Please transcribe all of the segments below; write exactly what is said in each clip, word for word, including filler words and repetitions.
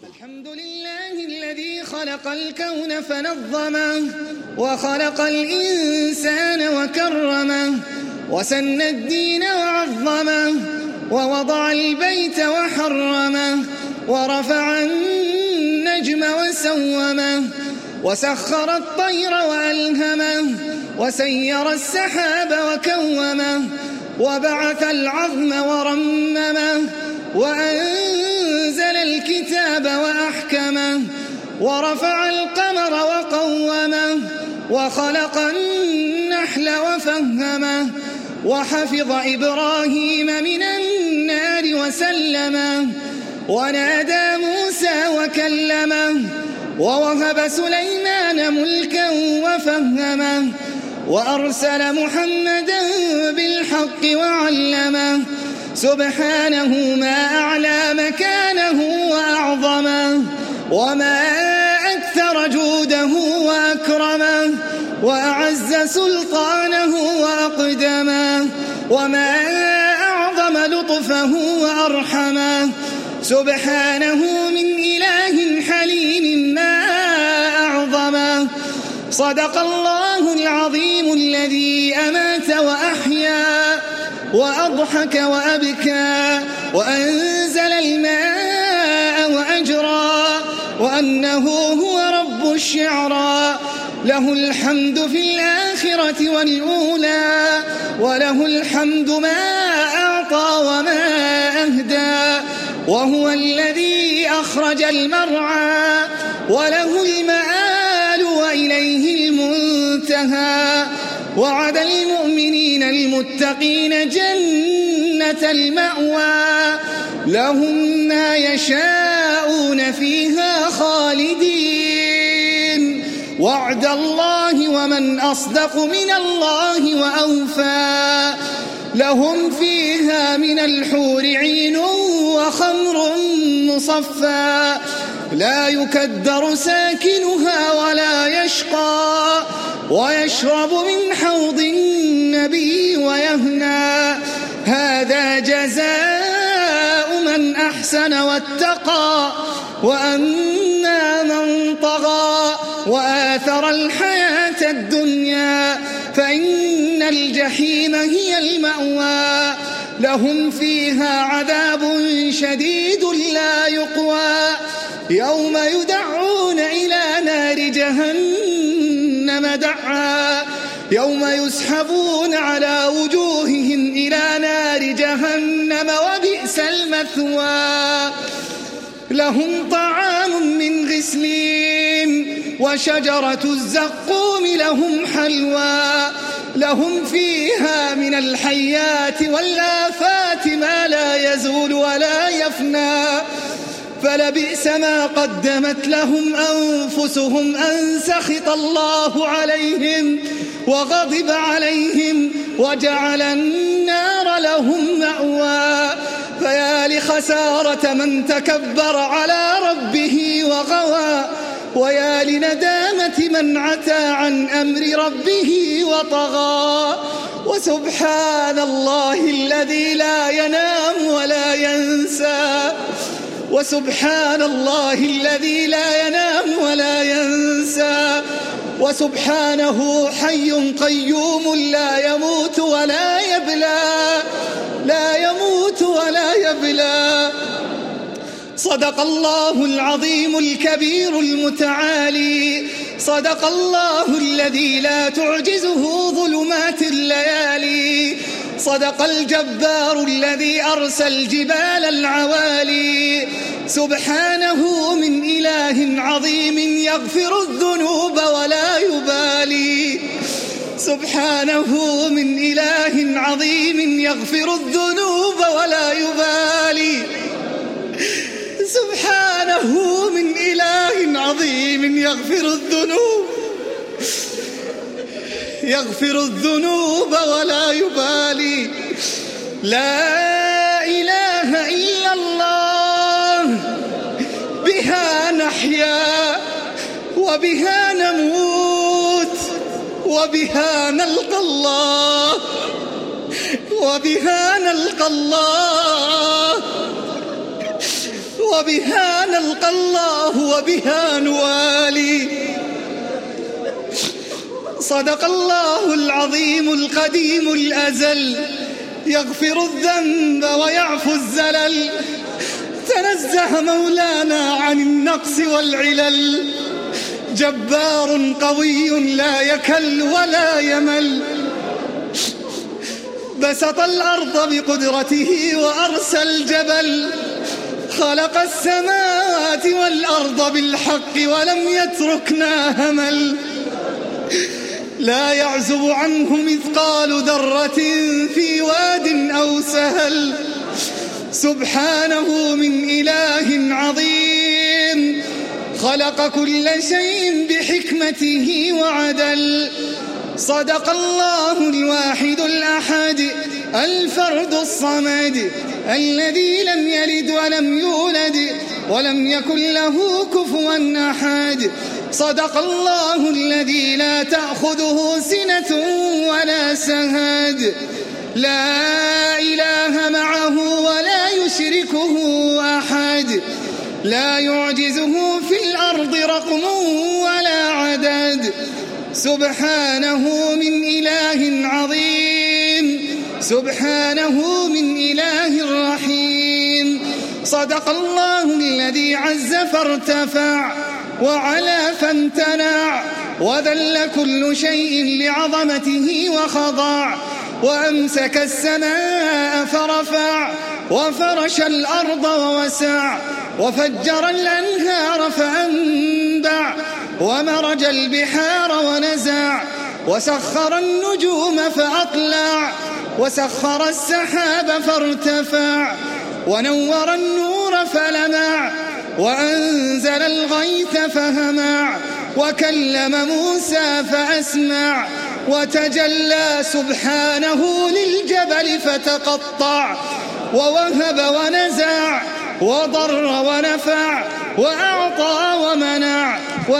الحمد لله الذي خلق الكون فنظمه وخلق الإنسان وكرمه وسن الدين وعظمه ووضع البيت وحرمه ورفع النجم وسومه وسخر الطير وألهمه وسير السحاب وكومه وبعث العظم ورممه وأنزل الكتاب وأحكمه ورفع القمر وقومه وخلق النحل وفهمه وحفظ إبراهيم من النار وسلمه ونادى موسى وكلمه ووهب سليمان ملكا وفهمه وأرسل محمدا بالحق وعلمه سبحانه ما أعلى مكانه وأعظمه وما أكثر جوده وأكرمه وأعز سلطانه وأقدمه وما أعظم لطفه وأرحمه سبحانه من إله حليم ما أعظمه صدق الله العظيم الذي أمات وأحيا وأضحك وأبكى وأنزل الماء وأجرى وأنه هو رب الشعرى له الحمد في الآخرة والأولى وله الحمد ما أعطى وما أهدى وهو الذي أخرج المرعى وله المآل وإليه المنتهى وعد المؤمنين المتقين جنة المأوى لهم ما يشاءون فيها خالدين وعد الله ومن أصدق من الله وأوفى لهم فيها من الحور عين وخمر مصفى لا يكدر ساكنها ولا يشقى ويشرب من حوض النبي ويهنى هذا جزاء من أحسن واتقى وأما من طغى وآثر الحياة الدنيا فإن الجحيم هي المأوى لهم فيها عذاب شديد لا يقوى يوم يدعون إلى نار جهنم دعا يوم يسحبون على وجوههم إلى نار جهنم وبئس المثوى لهم طعام من غسلين وشجرة الزقوم لهم حلوى لهم فيها من الحيات والآفات ما لا يزول ولا يفنى فلبئس ما قدمت لهم أنفسهم أن سخط الله عليهم وغضب عليهم وجعل النار لهم مأوى فيا لخسارة من تكبر على ربه وغوى ويا لندامة من عتى عن أمر ربه وطغى وسبحان الله الذي لا ينام ولا ينسى وسبحان الله الذي لا ينام ولا ينسى وسبحانه حي قيوم لا يموت ولا يبلى لا يموت ولا يبلى صدق الله العظيم الكبير المتعالي صدق الله الذي لا تعجزه ظلمات الليالي صدق الجبار الذي أرسى الجبال العوالي سبحانه من إله عظيم يغفر الذنوب ولا يبالي سبحانه من إله عظيم يغفر الذنوب ولا يبالي سبحانه من إله عظيم يغفر الذنوب يغفر الذنوب ولا يبالي لا إله إلا الله بها نحيا وبها نموت وبها نلقى الله وبها نلقى الله وبها نلقى الله وبها نوالي. صدق الله العظيم القديم الأزل، يغفر الذنب ويعفو الزلل. تنزه مولانا عن النقص والعلل، جبار قوي لا يكل ولا يمل. بسط الأرض بقدرته وأرسى الجبل، خلق السماوات والأرض بالحق ولم يتركنا همل. لا يعزب عنه مثقال ذرة في واد أو سهل، سبحانه من إله عظيم. خلق كل شيء بحكمته وعدل. صدق الله الواحد الأحد الفرد الصمد، الذي لم يلد ولم يولد ولم يكن له كفوا أحد. صدق الله الذي لا تأخذه سنة ولا سهد، لا إله معه ولا يشركه أحد. لا يعجزه في الأرض رقم ولا عدد، سبحانه من إله عظيم، سبحانه من إله رحيم. صدق الله الذي عز فارتفع وعلا فامتنع، وذل كل شيء لعظمته وخضع. وأمسك السماء فرفع، وفرش الأرض ووسع، وفجر الأنهار فأنبع، ومرج البحار ونزع، وسخر النجوم فأطلع، وسخر السحاب فارتفع، ونور النور فلمع، وأنزل الغيث فهمع، وكلم موسى فأسمع، وتجلى سبحانه للجبل فتقطع، ووهب ونزع، وضر ونفع، وأعطى ومنع،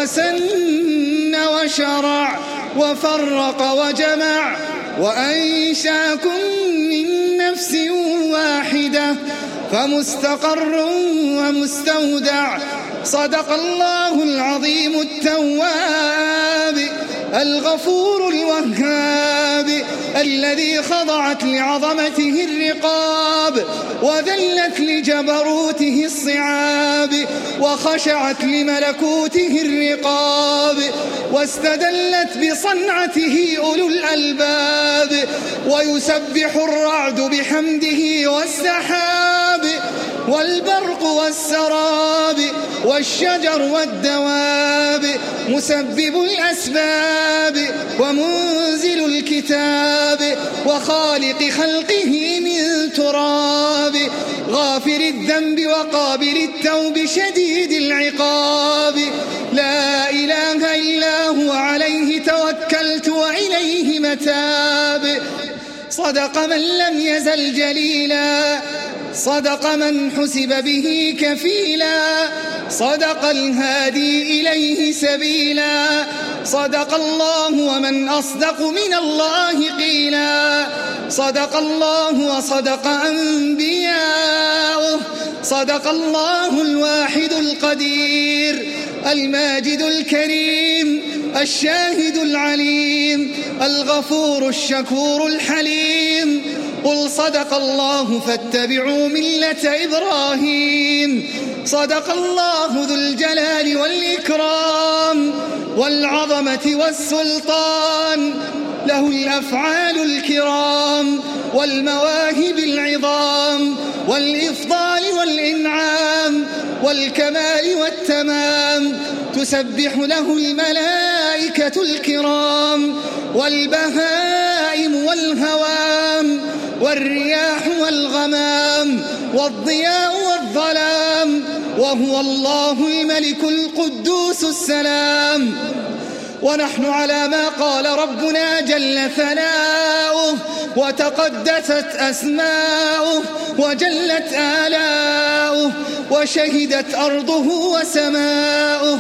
وسن وشرع، وفرق وجمع، وأنشاكم من نفس واحدة فمستقر ومستودع. صدق الله العظيم التواب الغفور الوهاب، الذي خضعت لعظمته الرقاب، وذلت لجبروته الصعاب، وخشعت لملكوته الرقاب، واستدلت بصنعته أولو الألباب. ويسبح الرعد بحمده والسحاب، والبرق والسراب، والشجر والدواب، مسبب الأسباب، ومنزل الكتاب، وخالق خلقه من تراب، غافر الذنب وقابل التوب شديد العقاب. لا إله إلا هو عليه توكلت وإليه متاب. صدق من لم يزل جليلا، صدق من حسب به كفيلا، صدق الهادي إليه سبيلا. صدق الله ومن أصدق من الله قيلا، صدق الله وصدق أنبياؤه. صدق الله الواحد القدير الماجد الكريم الشاهد العليم الغفور الشكور الحليم. قل صدق الله فاتبعوا ملة إبراهيم. صدق الله ذو الجلال والإكرام والعظمة والسلطان، له الأفعال الكرام والمواهب العظام، والإفضال والإنعام والكمال والتمام. تسبح له الملائكة الكرام والبهائم والهوام، والرياح والغمام، والضياء والظلام، وهو الله الملك القدوس السلام. ونحن على ما قال ربنا جل ثناؤه وتقدست أسماؤه وجلت آلاؤه، وشهدت أرضه وسماؤه،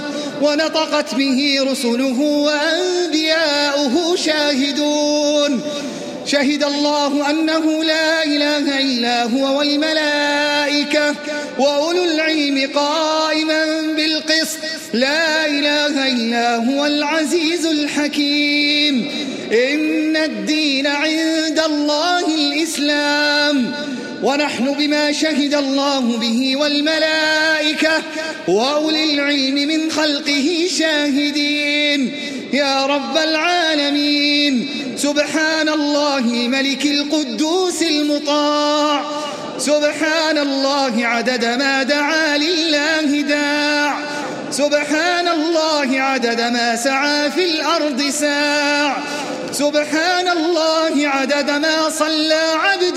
ونطقت به رسله وأنبياؤه شاهدون. شهد الله أنه لا إله إلا هو والملائكة وأولو العلم قائما بالقسط لا إله إلا هو العزيز الحكيم إن الدين عند الله الإسلام ونحن بما شهد الله به والملائكة وأولي العلم من خلقه شاهدين يا رب العالمين سبحان الله ملك القدوس المطاع سبحان الله عدد ما دعا لله داع سبحان الله عدد ما سعى في الأرض ساع سبحان الله عدد ما صلى عبد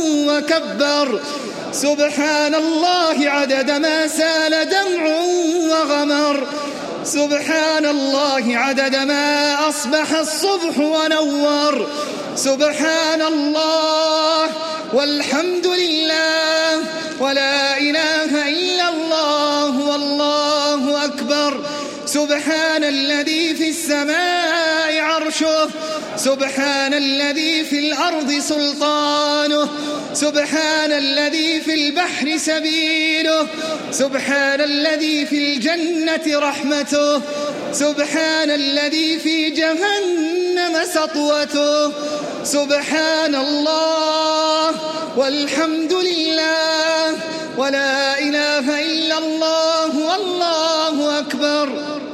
وكبر سبحان الله عدد ما سال دمع وغمر سبحان الله عدد ما أصبح الصبح ونور سبحان الله والحمد لله ولا إله إلا الله والله أكبر سبحان الذي في السماء عرشه سبحان الذي في الأرض سلطانه سبحان الذي في البحر سبيله سبحان الذي في الجنة رحمته سبحان الذي في جهنم سطوته سبحان الله والحمد لله ولا إله إلا الله والله أكبر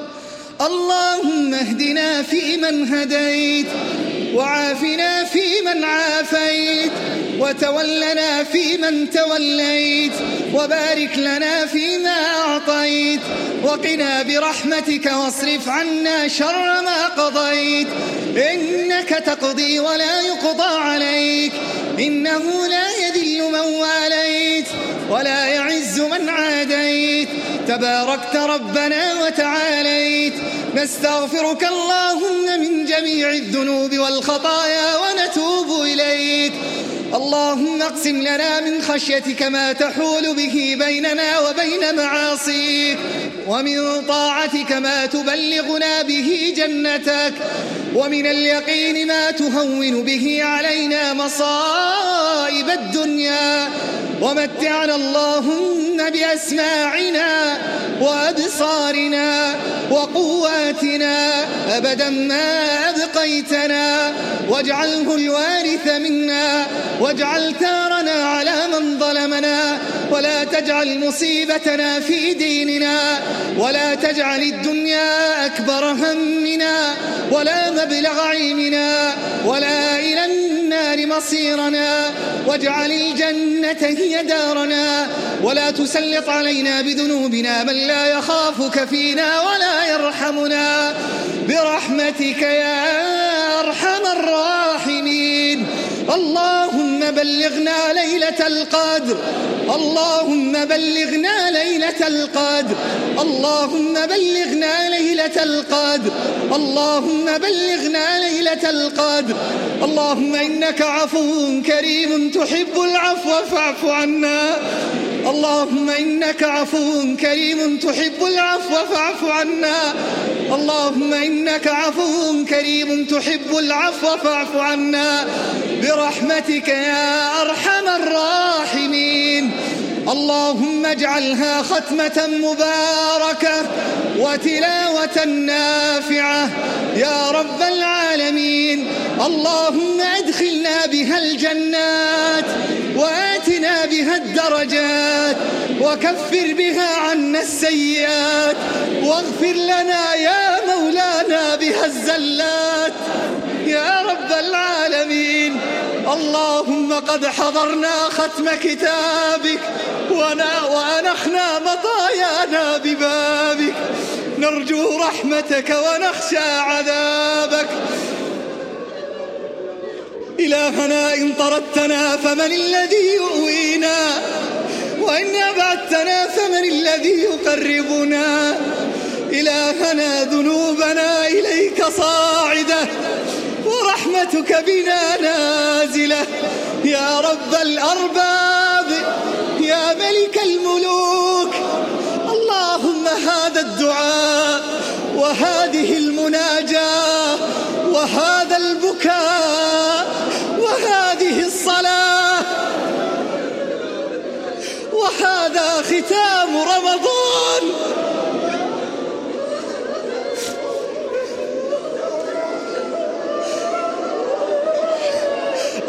اللهم اهدنا فيمن هديت وعافنا فيمن عافيت وتولنا فيمن توليت وبارك لنا فيما أعطيت وقنا برحمتك واصرف عنا شر ما قضيت إنك تقضي ولا يقضى عليك إنه لا يذل من واليت ولا يعز من عاديت تباركت ربنا وتعاليت نستغفرك اللهم من جميع الذنوب والخطايا ونتوب إليك اللهم اقسم لنا من خشيتك ما تحول به بيننا وبين معاصيك ومن طاعتك ما تبلغنا به جنتك ومن اليقين ما تهون به علينا مصائب الدنيا ومتعنا اللهم بأسماعنا وأبصارنا وقواتنا أبدا ما أبقيتنا واجعله الوارث منا واجعل ثارنا على من ظلمنا ولا تجعل مصيبتنا في ديننا ولا تجعل الدنيا أكبر همنا ولا مبلغ علمنا ولا إلى النار مصيرنا واجعل الجنة هي دارنا ولا تسلط علينا بذنوبنا من لا يخافك فينا ولا يرحمنا برحمتك يا أرحم الراحمين اللهم بلغنا ليلة القدر اللهم بلغنا ليلة القدر اللهم بلغنا ليلة القدر اللهم بلغنا ليلة القدر اللهم إنك عفو كريم تحب العفو فاعف عنا اللهم إنك عفو كريم تحب العفو فاعف عنا اللهم إنك عفو كريم تحب العفو فاعف عنا برحمتك يا أرحم الراحمين اللهم اجعلها ختمة مباركة وتلاوة نافعة يا رب العالمين اللهم أدخلنا بها الجنات وآتنا بها الدرجات وكفر بها عنا السيئات واغفر لنا يا مولانا بها الزلات يا رب العالمين اللهم قد حضرنا ختم كتابك وأنخنا مطايانا ببابك نرجو رحمتك ونخشى عذابك إلهنا إن طردتنا فمن الذي يؤوينا وإن أبعدتنا فمن الذي يقربنا إلهنا ذنوبنا إليك صاعدة ورحمتك بنا نازلة يا رب الأرباب يا ملك الملوك اللهم هذا الدعاء وهذه المناجاة وهذا البكاء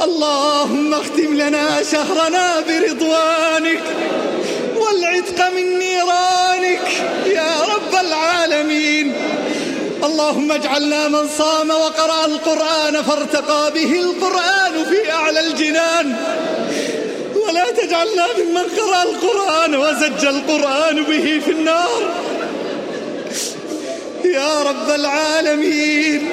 اللهم اختم لنا شهرنا برضوانك والعتق من نيرانك يا رب العالمين. اللهم اجعلنا من صام وقرأ القرآن فارتقى به القرآن في أعلى الجنان، ولا تجعلنا ممن قرأ القرآن وزج القرآن به في النار يا رب العالمين.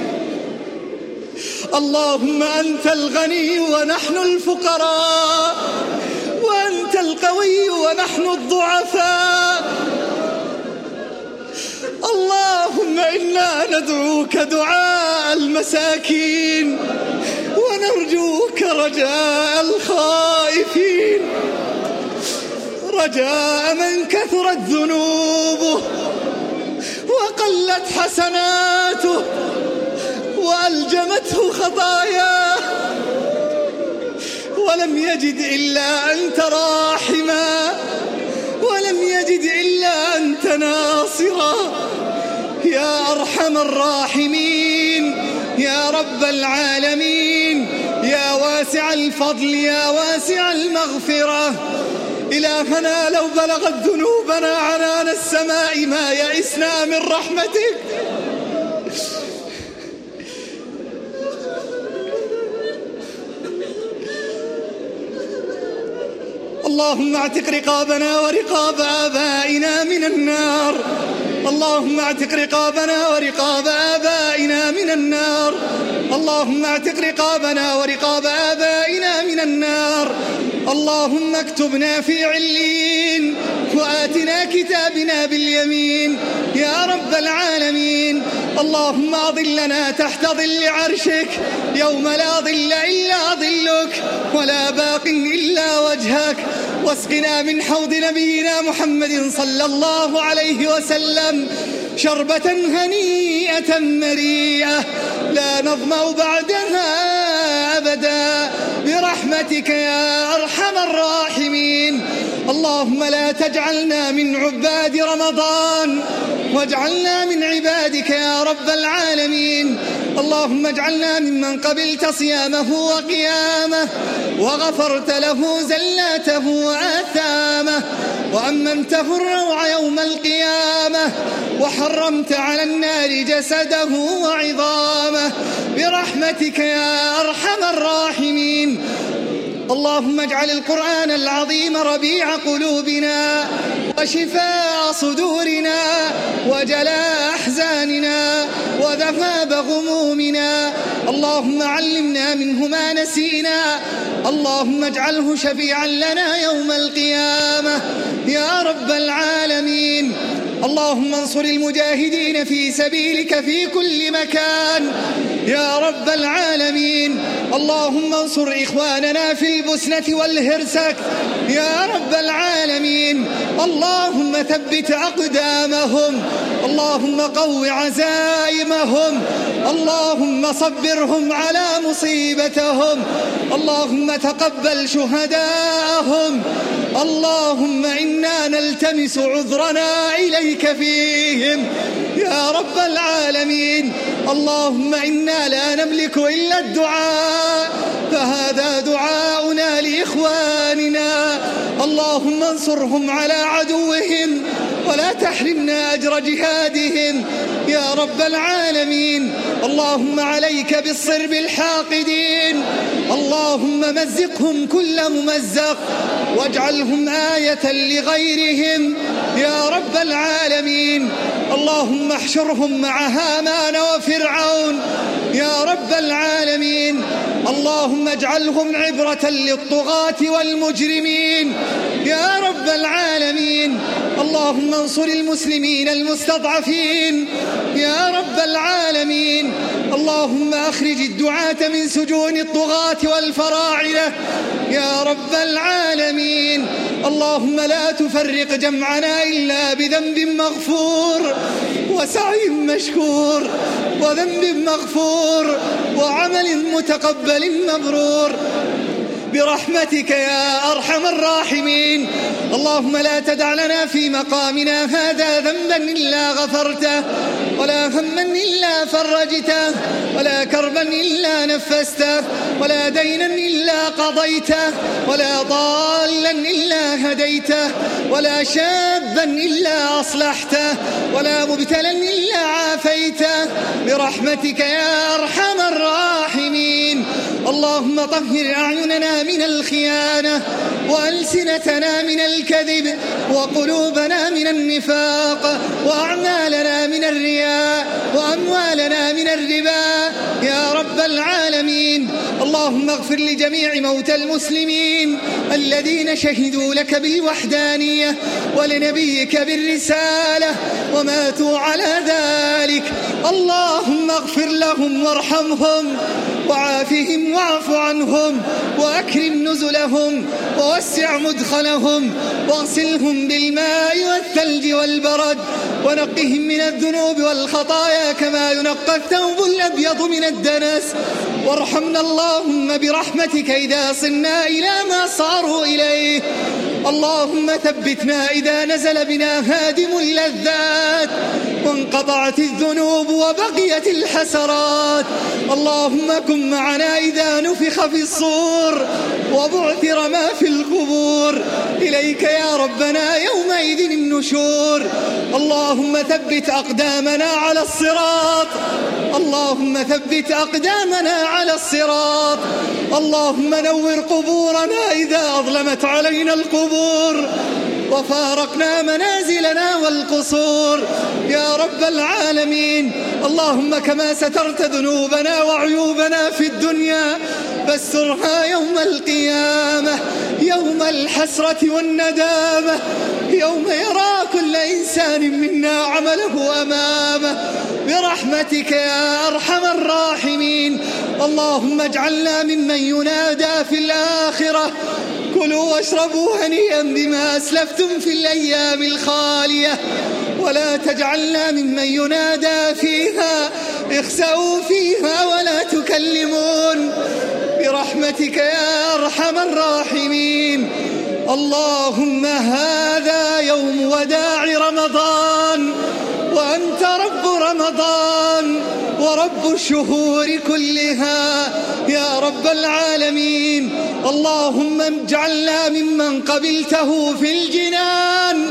اللهم أنت الغني ونحن الفقراء، وأنت القوي ونحن الضعفاء. اللهم إنا ندعوك دعاء المساكين ونرجوك رجاء الخائفين، رجاء من كثرت ذنوبه وقلت حسناته وألجمته خطاياه ولم يجد إلا أنت راحما، ولم يجد إلا أنت ناصرا يا أرحم الراحمين يا رب العالمين، يا واسع الفضل يا واسع المغفرة. إلهنا لو بلغت ذنوبنا عنان السماء ما يئسنا من رحمتك. اللهم اعتق رقابنا ورقاب آبائنا من النار، اللهم اعتق رقابنا ورقاب آبائنا من النار، اللهم اعتق رقابنا ورقاب آبائنا من النار. اللهم اكتبنا في عليين وآتنا كتابنا باليمين يا رب العالمين. اللهم أظلنا تحت ظل عرشك يوم لا ظل إلا ظلك ولا باق إلا وجهك، واسقنا من حوض نبينا محمد صلى الله عليه وسلم شربة هنيئة مريئة لا نظمأ بعدها أبدا برحمتك يا أرحم الراحمين. اللهم لا تجعلنا من عباد رمضان واجعلنا من عبادك يا رب العالمين. اللهم اجعلنا ممن قبلت صيامه وقيامه وغفرت له زلاته وآثامه وأمنته الروع يوم القيامة وحرمت على النار جسده وعظامه برحمتك يا أرحم الراحمين. اللهم اجعل القرآن العظيم ربيع قلوبنا وشفاء صدورنا وجلاء أحزاننا وذهاب غمومنا. اللهم علمنا منه ما نسينا، اللهم اجعله شفيعا لنا يوم القيامة يا رب العالمين. اللهم انصر المجاهدين في سبيلك في كل مكان يا رب العالمين. اللهم انصر إخواننا في البسنة والهرسك يا رب العالمين. اللهم ثبت أقدامهم، اللهم قو عزائمهم، اللهم صبرهم على مصيبتهم، اللهم تقبل شهداءهم. اللهم إنا نلتمس عذرنا إليك فيهم يا رب العالمين. اللهم إنا لا نملك إلا الدعاء، فهذا دعاؤنا لإخواننا. اللهم انصرهم على عدوهم ولا تحرمنا أجر جهادهم يا رب العالمين. اللهم عليك بالصرب الحاقدين، اللهم مزقهم كل ممزق واجعلهم آية لغيرهم يا رب العالمين. اللهم احشرهم مع هامان وفرعون يا رب العالمين. اللهم اجعلهم عبرة للطغاة والمجرمين يا رب العالمين. اللهم انصر المسلمين المستضعفين يا رب العالمين. اللهم أخرج الدعاة من سجون الطغاة والفراعنة يا رب العالمين. اللهم لا تفرق جمعنا إلا بذنب مغفور وسعي مشكور وذنب مغفور وعمل متقبل مبرور برحمتك يا أرحم الراحمين. اللهم لا تدع لنا في مقامنا هذا ذنبا إلا غفرته، ولا هما إلا فرجته، ولا كربا إلا نفسته، ولا دينا إلا قضيته، ولا ضالا إلا هديته، ولا شابا إلا أصلحته، ولا مبتلا إلا عافيته برحمتك يا أرحم الراحمين. اللهم طهر أعيننا من الخيانة، وألسنتنا من الكذب، وقلوبنا من النفاق، وأعمالنا من الرياء، وأموالنا من الربا يا رب العالمين. اللهم اغفر لجميع موتى المسلمين الذين شهدوا لك بالوحدانية ولنبيك بالرسالة وماتوا على ذلك. اللهم اغفر لهم وارحمهم وعافهم واعف عنهم وأكرم نزلهم ووسع مدخلهم واغسلهم بالماء والثلج والبرد ونقهم من الذنوب والخطايا كما ينقى الثوب الأبيض من الدنس. وارحمنا اللهم برحمتك إذا صرنا إلى ما صاروا إليه. اللهم ثبتنا إذا نزل بنا هادم اللذات وانقطعت الذنوب وبقيت الحسرات. اللهم كن معنا إذا نفخ في الصور وبعثر ما في القبور. إليك يا ربنا يومئذ النشور. اللهم ثبت أقدامنا على الصراط. اللهم ثبت أقدامنا على الصراط. اللهم نور قبورنا إذا أظلمت علينا القبور وفارقنا منازلنا والقصور يا رب العالمين. اللهم كما سترت ذنوبنا وعيوبنا في الدنيا فاسترها يوم القيامة، يوم الحسرة والندامة، يوم يرى كل إنسان منا عمله أمامه برحمتك يا أرحم الراحمين. اللهم اجعلنا ممن ينادى في الآخرة كلوا واشربوا هنيئا بما أسلفتم في الأيام الخالية، ولا تجعلنا ممن ينادى فيها اخسأوا فيها ولا تكلمون برحمتك يا أرحم الراحمين. اللهم هذا يوم وداع رمضان وأنت رب رمضان ورب الشهور كلها يا رب العالمين. اللهم اجعلنا ممن قبلته في الجنان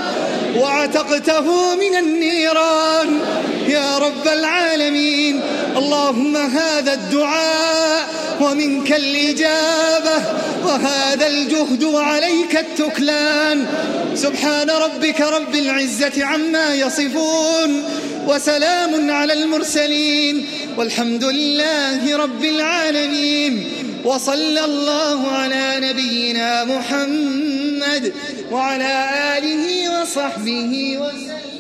وعتقته من النيران يا رب العالمين. اللهم هذا الدعاء ومنك الإجابة وهذا الجهد وعليك التكلان. سبحان ربك رب العزة عما يصفون وسلام على المرسلين والحمد لله رب العالمين. وصلى الله على نبينا محمد وعلى آله وصحبه وسلم.